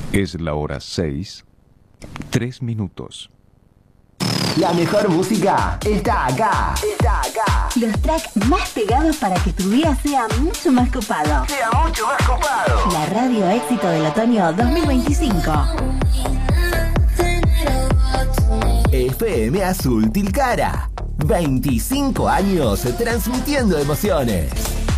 Es la hora 6, 3 minutos. La mejor música está acá. Está acá. Los tracks más pegados para que tu día sea mucho más copado. Sea mucho más copado. La radio éxito del otoño 2025. FM Azul Tilcara. 25 años transmitiendo emociones.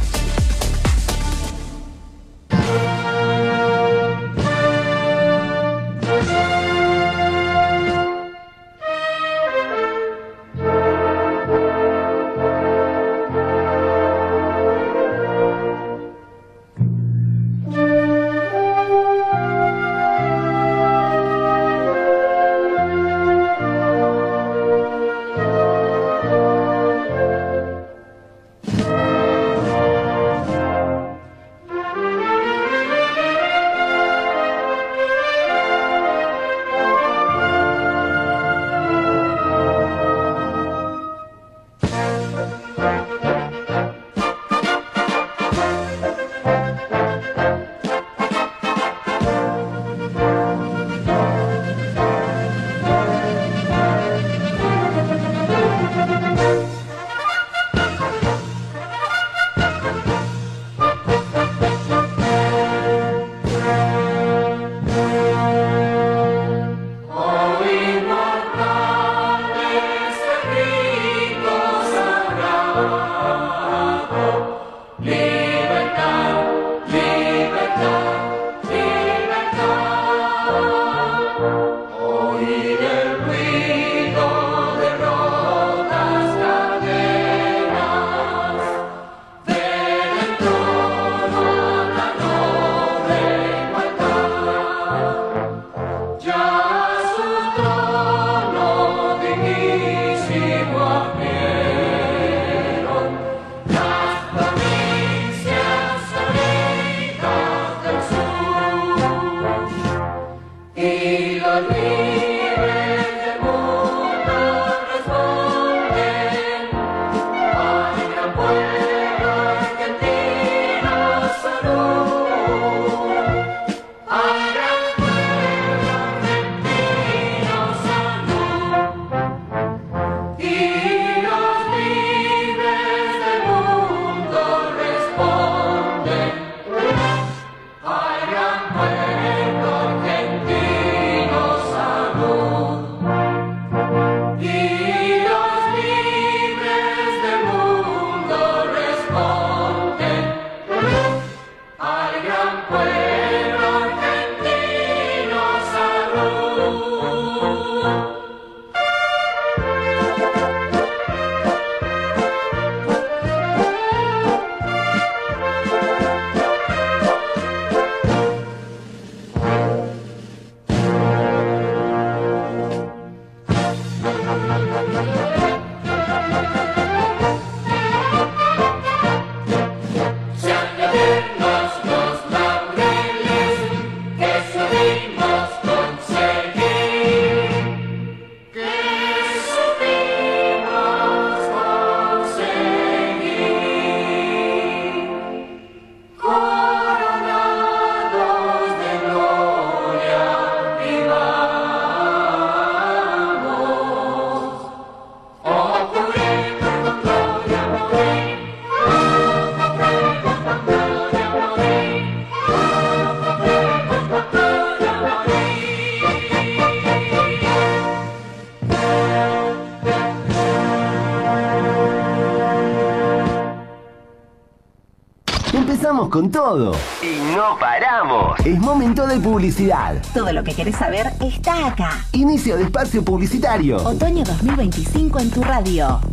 Con todo y no paramos. Es momento de publicidad. Todo lo que querés saber está acá. Inicio de espacio publicitario. Otoño 2025 en tu radio.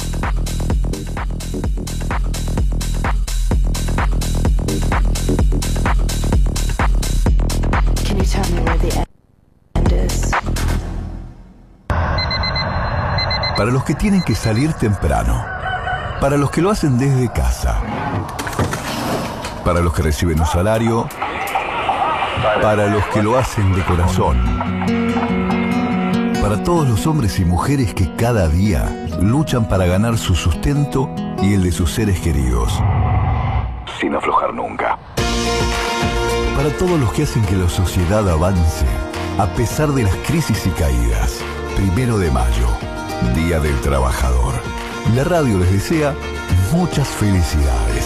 Can you tell me where the end is? Para los que tienen que salir temprano. Para los que lo hacen desde casa. Para los que reciben un salario, para los que lo hacen de corazón, para todos los hombres y mujeres que cada día luchan para ganar su sustento y el de sus seres queridos, sin aflojar nunca. Para para todos los que hacen que la sociedad avance, a pesar de las crisis y caídas. 1 de mayo, Día del Trabajador. La radio les desea muchas felicidades.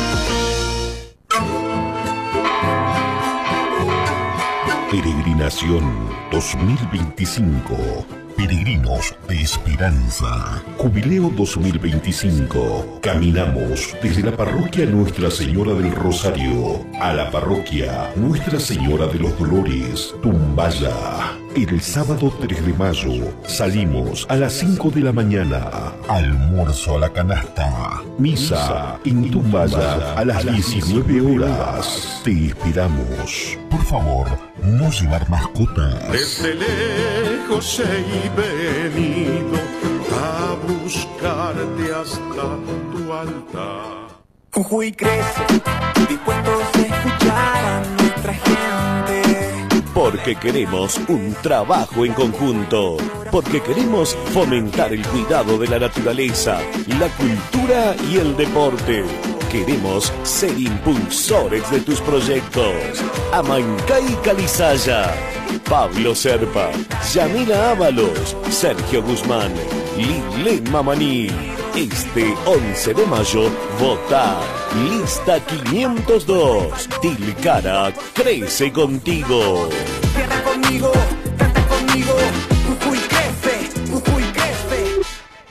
Peregrinación 2025. Peregrinos de Esperanza. Jubileo 2025. Caminamos desde la parroquia Nuestra Señora del Rosario a la parroquia Nuestra Señora de los Dolores, Tumbaya. El sábado 3 de mayo salimos a las 5 de la mañana. Almuerzo a la canasta. Misa en Tumbaya a las 19 horas. Te esperamos. Por favor, no llevar mascotas. Desde lejos he venido a buscarte hasta tu altar. Jujuy crece, dispuestos a escuchar a nuestra gente. Porque queremos un trabajo en conjunto. Porque queremos fomentar el cuidado de la naturaleza, la cultura y el deporte. Queremos ser impulsores de tus proyectos. Amancay Calizaya, Pablo Serpa, Yamila Ábalos, Sergio Guzmán, Lilén Mamaní. Este 11 de mayo, vota Lista 502. Tilcara crece contigo. Cierra conmigo, canta conmigo. Jujuy crece, Jujuy crece.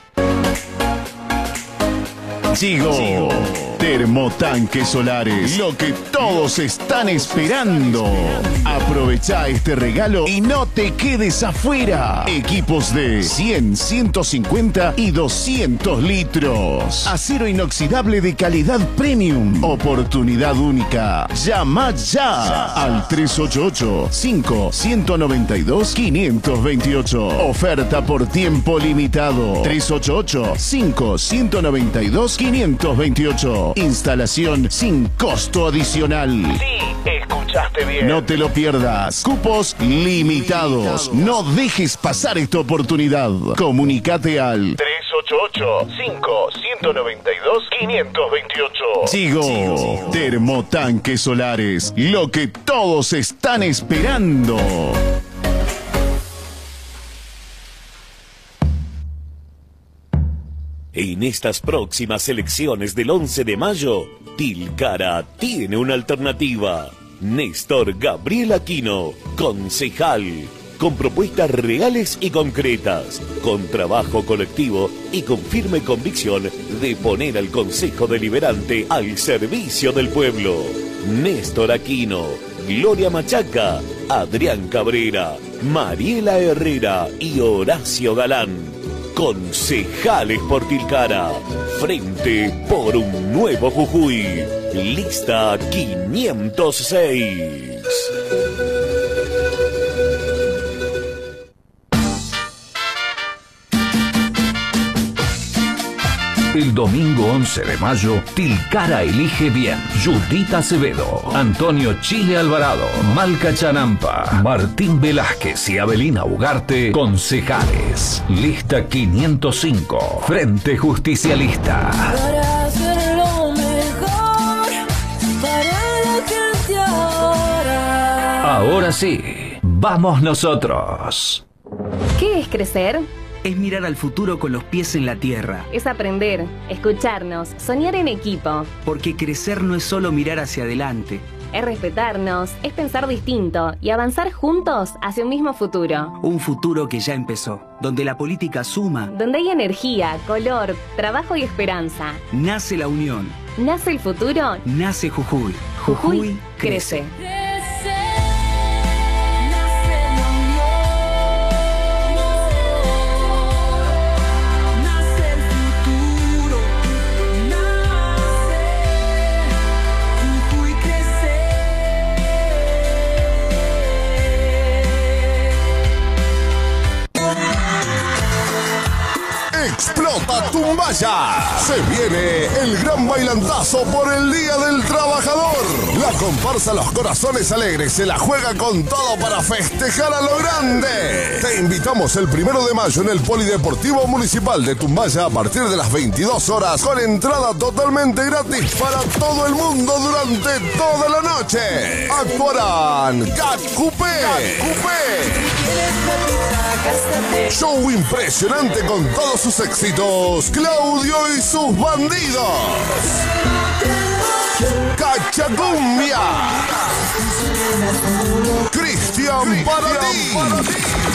Chigo, termotanques solares, lo que todos están esperando. Aprovecha este regalo y no te quedes afuera. Equipos de 100, 150 y 200 litros. Acero inoxidable de calidad premium. Oportunidad única. Llama ya al 388-5-192-528. Oferta por tiempo limitado. 388-5-192-528. Instalación sin costo adicional. Sí, escuchaste bien. No te lo pierdas. Cupos limitados. No dejes pasar esta oportunidad. Comunicate al 388-5-192-528. Chigo, termotanques solares, lo que todos están esperando. En estas próximas elecciones del 11 de mayo, Tilcara tiene una alternativa. Néstor Gabriel Aquino, concejal, con propuestas reales y concretas, con trabajo colectivo y con firme convicción de poner al Consejo Deliberante al servicio del pueblo. Néstor Aquino, Gloria Machaca, Adrián Cabrera, Mariela Herrera y Horacio Galán. Concejales por Tilcara. Frente por un nuevo Jujuy. Lista 506. El domingo 11 de mayo, Tilcara elige bien. Judith Acevedo, Antonio Chile Alvarado, Malca Chanampa, Martín Velázquez y Abelina Ugarte, concejales. Lista 505, Frente Justicialista. Para hacerlo mejor, para la gente ahora. Ahora sí, vamos nosotros. ¿Qué es crecer? Es mirar al futuro con los pies en la tierra. Es aprender, escucharnos, soñar en equipo. Porque crecer no es solo mirar hacia adelante. Es respetarnos, es pensar distinto y avanzar juntos hacia un mismo futuro. Un futuro que ya empezó, donde la política suma. Donde hay energía, color, trabajo y esperanza. Nace la unión. Nace el futuro. Nace Jujuy. Jujuy crece. ¡Explota Tumbaya! Maya. Se viene el gran bailantazo por el Día del Trabajador. La comparsa Los Corazones Alegres se la juega con todo para festejar a lo grande. Te invitamos el 1 de mayo en el Polideportivo Municipal de Tumbaya a partir de las 22 horas con entrada totalmente gratis para todo el mundo durante toda la noche. Actuarán Cat Coupé. Show impresionante con todos sus éxitos. Claudio y sus bandidos. Cachacumbia. Cristian para ti.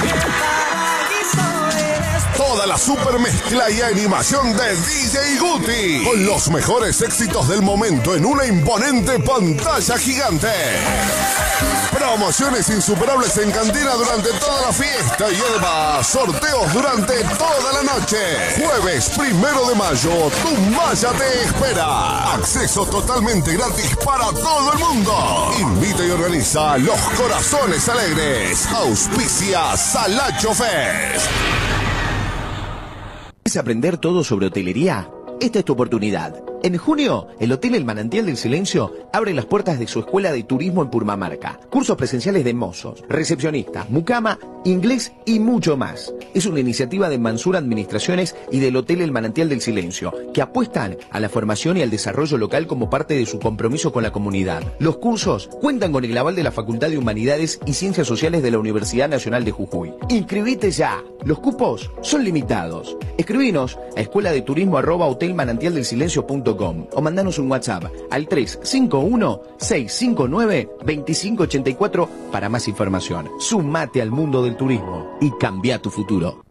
Toda la super mezcla y animación de DJ Guti, con los mejores éxitos del momento en una imponente pantalla gigante. Promociones insuperables en cantina durante toda la fiesta y además sorteos durante toda la noche. Jueves 1 de mayo, Tumbaya te espera. Acceso totalmente gratis para todo el mundo. Invita y organiza Los Corazones Alegres. Auspicia Salacho Fest. ¿Quieres aprender todo sobre hotelería? Esta es tu oportunidad. En junio, el Hotel El Manantial del Silencio abre las puertas de su escuela de turismo en Purmamarca. Cursos presenciales de mozos, recepcionistas, mucama, inglés y mucho más. Es una iniciativa de Mansur Administraciones y del Hotel El Manantial del Silencio, que apuestan a la formación y al desarrollo local como parte de su compromiso con la comunidad. Los cursos cuentan con el aval de la Facultad de Humanidades y Ciencias Sociales de la Universidad Nacional de Jujuy. ¡Inscribite ya! Los cupos son limitados. Escribinos a escueladeturismo@hotelmanantialdelsilencio.com o mandanos un WhatsApp al 351-659-2584 para más información. Sumate al mundo del turismo y cambia tu futuro.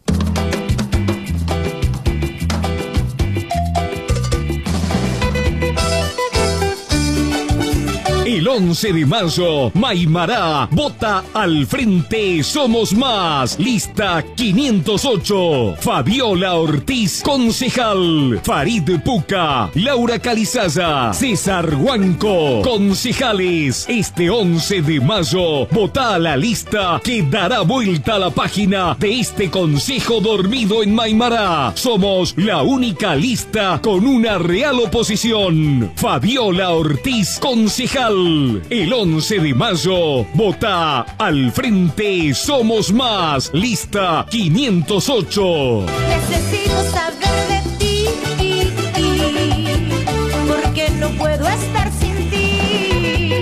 El 11 de mayo, Maimará vota al Frente Somos Más. Lista 508. Fabiola Ortiz, concejal. Farid Puca, Laura Calizaya, César Huanco, concejales. Este 11 de mayo, vota a la lista que dará vuelta a la página de este consejo dormido en Maimará. Somos la única lista con una real oposición. Fabiola Ortiz, concejal. El 11 de mayo, vota al Frente Somos Más, lista 508. Necesito saber de ti, porque no puedo estar sin ti.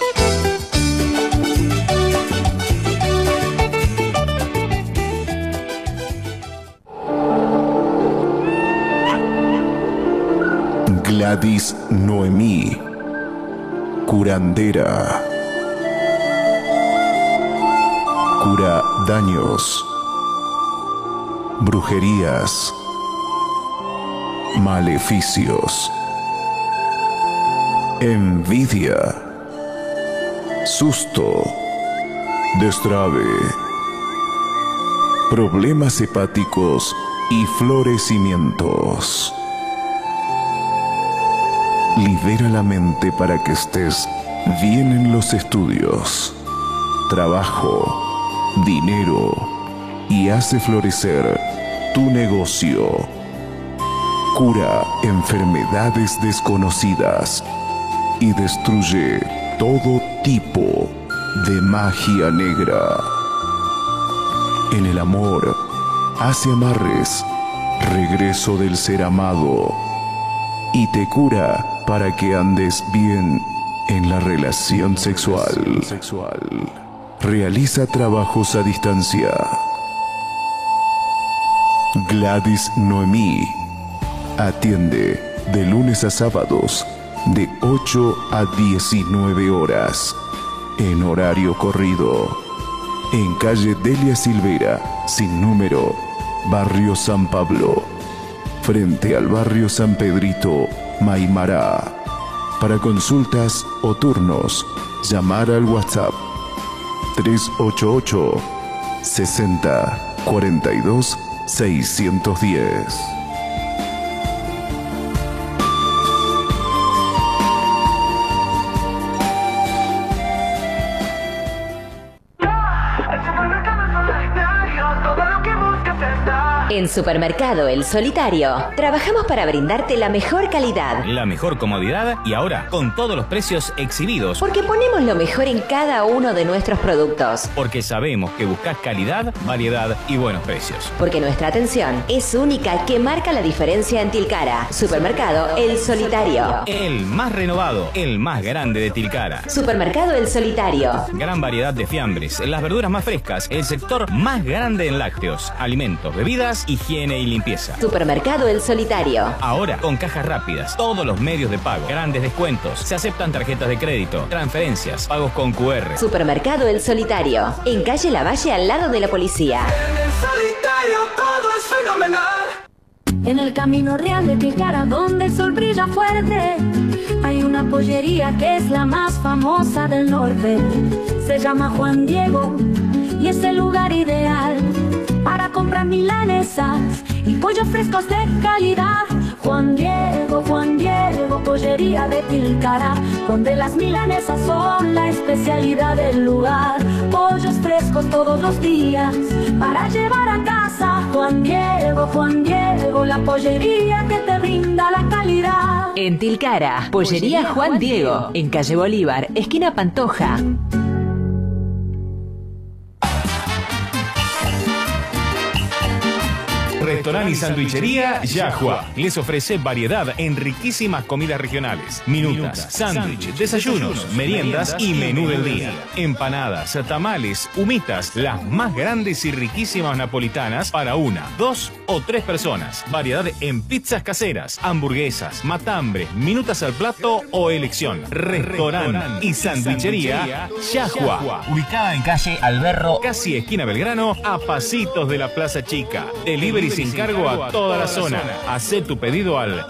Gladys Noemí, curandera. Cura daños, brujerías, maleficios, envidia, susto, destrave, problemas hepáticos y florecimientos. Libera la mente para que estés bien en los estudios, trabajo, dinero y hace florecer tu negocio. Cura enfermedades desconocidas y destruye todo tipo de magia negra. En el amor, hace amarres, regreso del ser amado y te cura para que andes bien en la relación sexual. Realiza trabajos a distancia. Gladys Noemí atiende de lunes a sábados de 8 a 19 horas en horario corrido en calle Delia Silvera, sin número, barrio San Pablo, frente al barrio San Pedrito, Maimará. Para consultas o turnos, llamar al WhatsApp 388 60 42 610. Todo lo que buscas está. En Supermercado El Solitario, trabajamos para brindarte la mejor calidad, la mejor comodidad y ahora con todos los precios exhibidos. Porque ponemos lo mejor en cada uno de nuestros productos. Porque sabemos que buscas calidad, variedad y buenos precios. Porque nuestra atención es única, que marca la diferencia en Tilcara. Supermercado El Solitario. El más renovado, el más grande de Tilcara. Supermercado El Solitario. Gran variedad de fiambres, las verduras más frescas, el sector más grande en lácteos, alimentos, bebidas, higiene y limpieza. Supermercado El Solitario. Ahora con cajas rápidas, todos los medios de pago, grandes descuentos, se aceptan tarjetas de crédito, transferencias, pagos con QR. Supermercado El Solitario, en calle Lavalle al lado de la policía. En El Solitario todo es fenomenal. En el camino real de Tilcara, donde el sol brilla fuerte, hay una pollería que es la más famosa del norte. Se llama Juan Diego y es el lugar ideal para comprar milanesas y pollos frescos de calidad. Juan Diego, pollería de Tilcara, donde las milanesas son la especialidad del lugar. Pollos frescos todos los días para llevar a casa. Juan Diego, la pollería que te brinda la calidad. En Tilcara, Pollería Juan Diego, en calle Bolívar, esquina Pantoja. Restaurante y sandwichería Yahua les ofrece variedad en riquísimas comidas regionales, minutas, sándwiches, desayunos, meriendas y menú del día. Empanadas, tamales, humitas, las más grandes y riquísimas napolitanas para 1, 2 o 3 personas. Variedad en pizzas caseras, hamburguesas, matambres, minutas al plato o elección. Restaurante y sandwichería Yahua, ubicada en calle Alberro, casi esquina Belgrano, a pasitos de la Plaza Chica. Delivery sin cargo a toda la zona. Hacé tu pedido al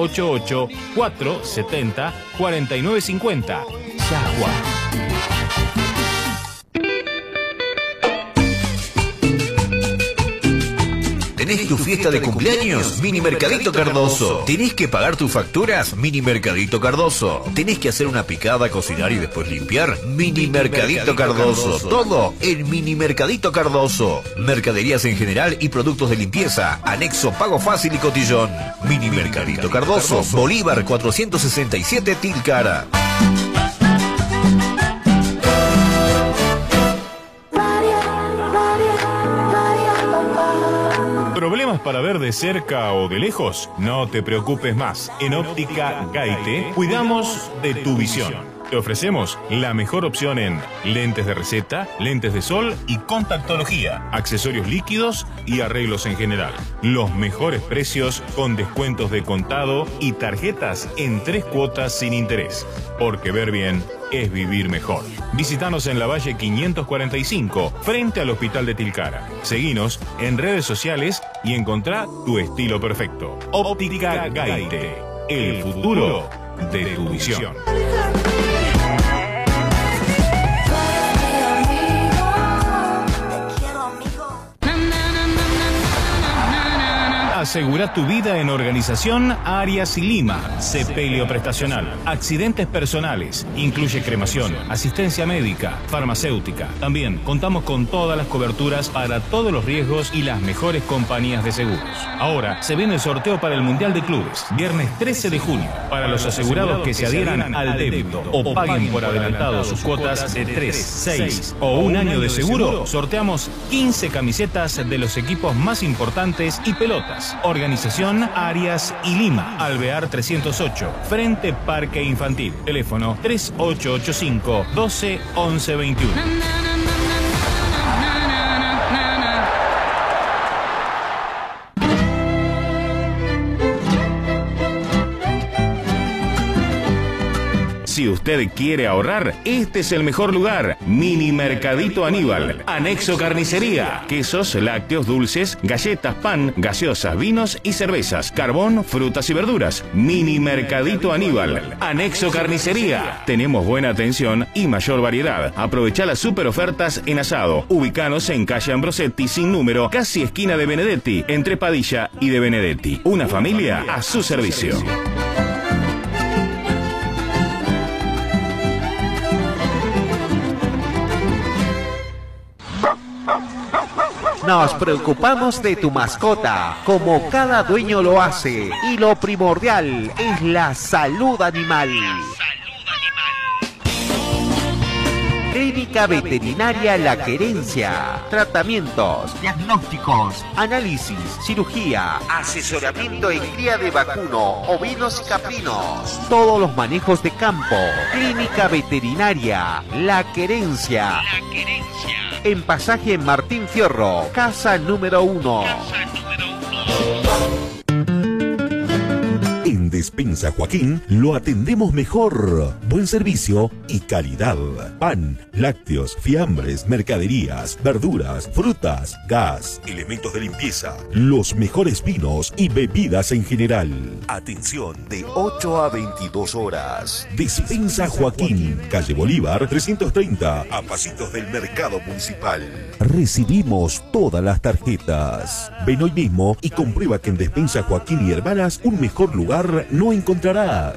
388-470-4950. Yahua. ¿Tenés tu fiesta de cumpleaños? Mini Mercadito Cardoso. ¿Tenés que pagar tus facturas? Mini Mercadito Cardoso. ¿Tenés que hacer una picada, cocinar y después limpiar? Mini Mercadito Cardoso. Todo en Mini Mercadito Cardoso. Mercaderías en general y productos de limpieza. Anexo, pago fácil y cotillón. Mini Mercadito Cardoso. Bolívar 467 Tilcara. ¿Problemas para ver de cerca o de lejos? No te preocupes más. En Óptica Gaite cuidamos de tu visión. Te ofrecemos la mejor opción en lentes de receta, lentes de sol y contactología, accesorios líquidos y arreglos en general. Los mejores precios con descuentos de contado y tarjetas en 3 cuotas sin interés. Porque ver bien es vivir mejor. Visítanos en la Valle 545, frente al Hospital de Tilcara. Seguinos en redes sociales y encontrá tu estilo perfecto. Óptica Gaite, el futuro de tu visión. Asegura tu vida en Organización Arias y Lima. Sepelio prestacional. Accidentes personales. Incluye cremación, asistencia médica, farmacéutica. También contamos con todas las coberturas para todos los riesgos y las mejores compañías de seguros. Ahora se viene el sorteo para el Mundial de Clubes. Viernes 13 de junio. Para los asegurados que se adhieran al débito o paguen por adelantado sus cuotas de 3, 6 o un año de seguro, sorteamos 15 camisetas de los equipos más importantes y pelotas. Organización Arias y Lima, Alvear 308, frente Parque Infantil. Teléfono 3885 12 11 21. Si usted quiere ahorrar, este es el mejor lugar. Mini Mercadito Aníbal. Anexo carnicería. Quesos, lácteos, dulces, galletas, pan, gaseosas, vinos y cervezas. Carbón, frutas y verduras. Mini Mercadito Aníbal. Anexo carnicería. Tenemos buena atención y mayor variedad. Aprovecha las super ofertas en asado. Ubicanos en calle Ambrosetti sin número, casi esquina de Benedetti, entre Padilla y de Benedetti. Una familia a su servicio. Nos preocupamos de tu mascota, como cada dueño lo hace, y lo primordial es la salud animal. Clínica Veterinaria La Querencia. Tratamientos, diagnósticos, análisis, cirugía, asesoramiento en cría de vacuno, ovinos y caprinos. Todos los manejos de campo. Clínica Veterinaria La Querencia. En Pasaje Martín Fierro, casa número 1. En Despensa Joaquín lo atendemos mejor. Buen servicio y calidad. Pan, lácteos, fiambres, mercaderías, verduras, frutas, gas, elementos de limpieza, los mejores vinos y bebidas en general. Atención de 8 a 22 horas. Despensa Joaquín, calle Bolívar 330, a pasitos del Mercado Municipal. Recibimos todas las tarjetas. Ven hoy mismo y comprueba que en Despensa Joaquín y Hermanas un mejor lugar no encontrarás.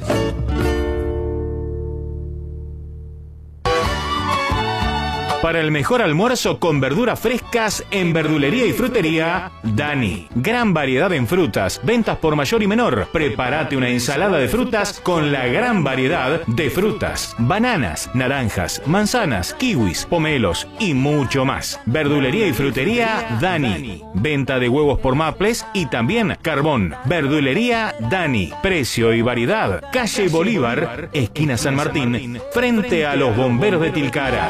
Para el mejor almuerzo con verduras frescas en verdulería y frutería, Dani. Gran variedad en frutas, ventas por mayor y menor. Prepárate una ensalada de frutas con la gran variedad de frutas. Bananas, naranjas, manzanas, kiwis, pomelos y mucho más. Verdulería y frutería, Dani. Venta de huevos por maples y también carbón. Verdulería Dani. Precio y variedad. Calle Bolívar, esquina San Martín, frente a los bomberos de Tilcara.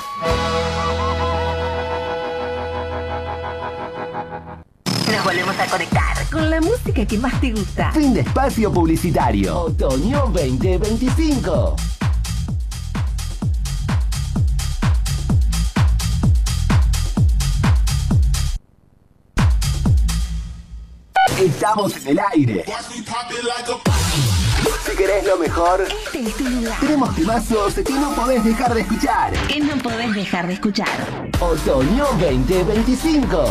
Nos volvemos a conectar con la música que más te gusta. Fin de espacio publicitario. Otoño 2025. Estamos en el aire. Si querés lo mejor, este es tu lugar. Tenemos temazos que no podés dejar de escuchar. Que no podés dejar de escuchar. Otoño 2025.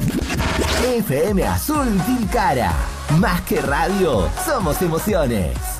FM Azul Tilcara. Más que radio, somos emociones.